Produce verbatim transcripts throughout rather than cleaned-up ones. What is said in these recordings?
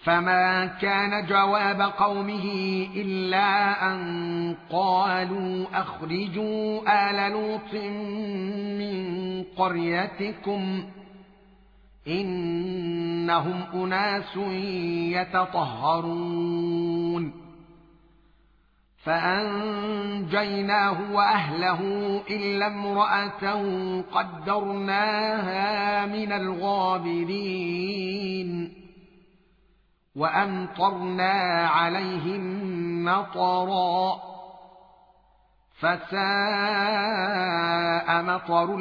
فما كان جواب قومه إلا أن قالوا أخرجوا آل لوط من قريتكم إنهم أناس يتطهرون فأنجيناه وأهله إلا امرأته قدرناها من الغابرين وأمطرنا عليهم مطرا فساء مطر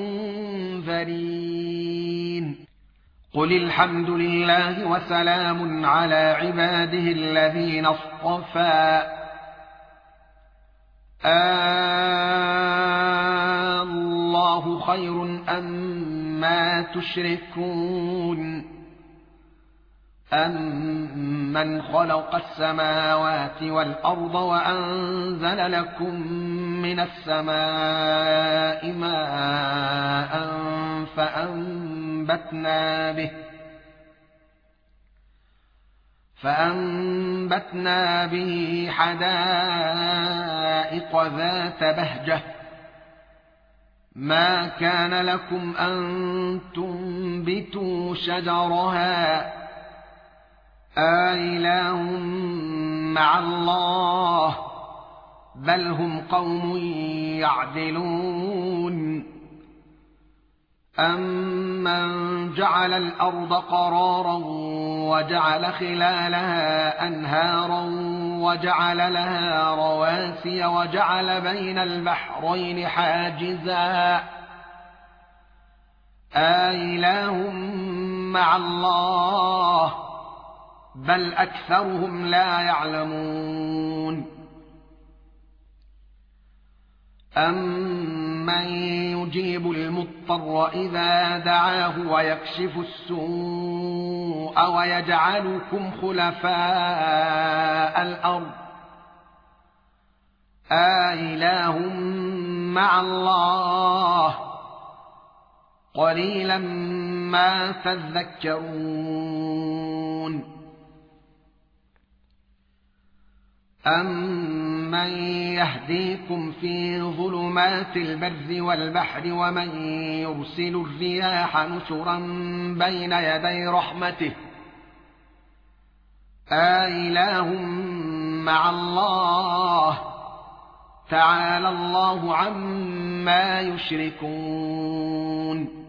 المنذرين قل الحمد لله وسلام على عباده الذين اصطفى الله خير أما تشركون أَمَّنْ خَلَقَ السَّمَاوَاتِ وَالْأَرْضَ وَأَنزَلَ لَكُم مِّنَ السَّمَاءِ مَاءً فَأَنبَتْنَا بِهِ فَأَنبَتْنَا بِهِ حَدَائِقَ ذَاتَ بَهْجَةٍ مَا كَانَ لَكُمْ أَن تُنبِتُوا شَجَرَهَا أَإِلَٰهٌ مَّعَ اللَّهِ بَلْ هُمْ قَوْمٌ يَعْدِلُونَ أَمَّنْ جَعَلَ الْأَرْضَ قَرَارًا وَجَعَلَ خِلَالَهَا أَنْهَارًا وَجَعَلَ لَهَا رَوَاسِيَ وَجَعَلَ بَيْنَ الْبَحْرَيْنِ حَاجِزًا أَإِلَٰهٌ مَّعَ اللَّهِ بل أكثرهم لا يعلمون أمن يجيب المضطر إذا دعاه ويكشف السوء ويجعلكم خلفاء الأرض أإله مع الله قليلا ما تذكرون أَمَّن يَهْدِيكُمْ فِي ظُلُمَاتِ الْبَرِّ وَالْبَحْرِ وَمَن يُرْسِلُ الرِّيَاحَ نُشُرًا بَيْنَ يَدَيْ رَحْمَتِهِ أَإِلَٰهٌ مَّعَ اللَّهِ تَعَالَى اللَّهُ عَمَّا يُشْرِكُونَ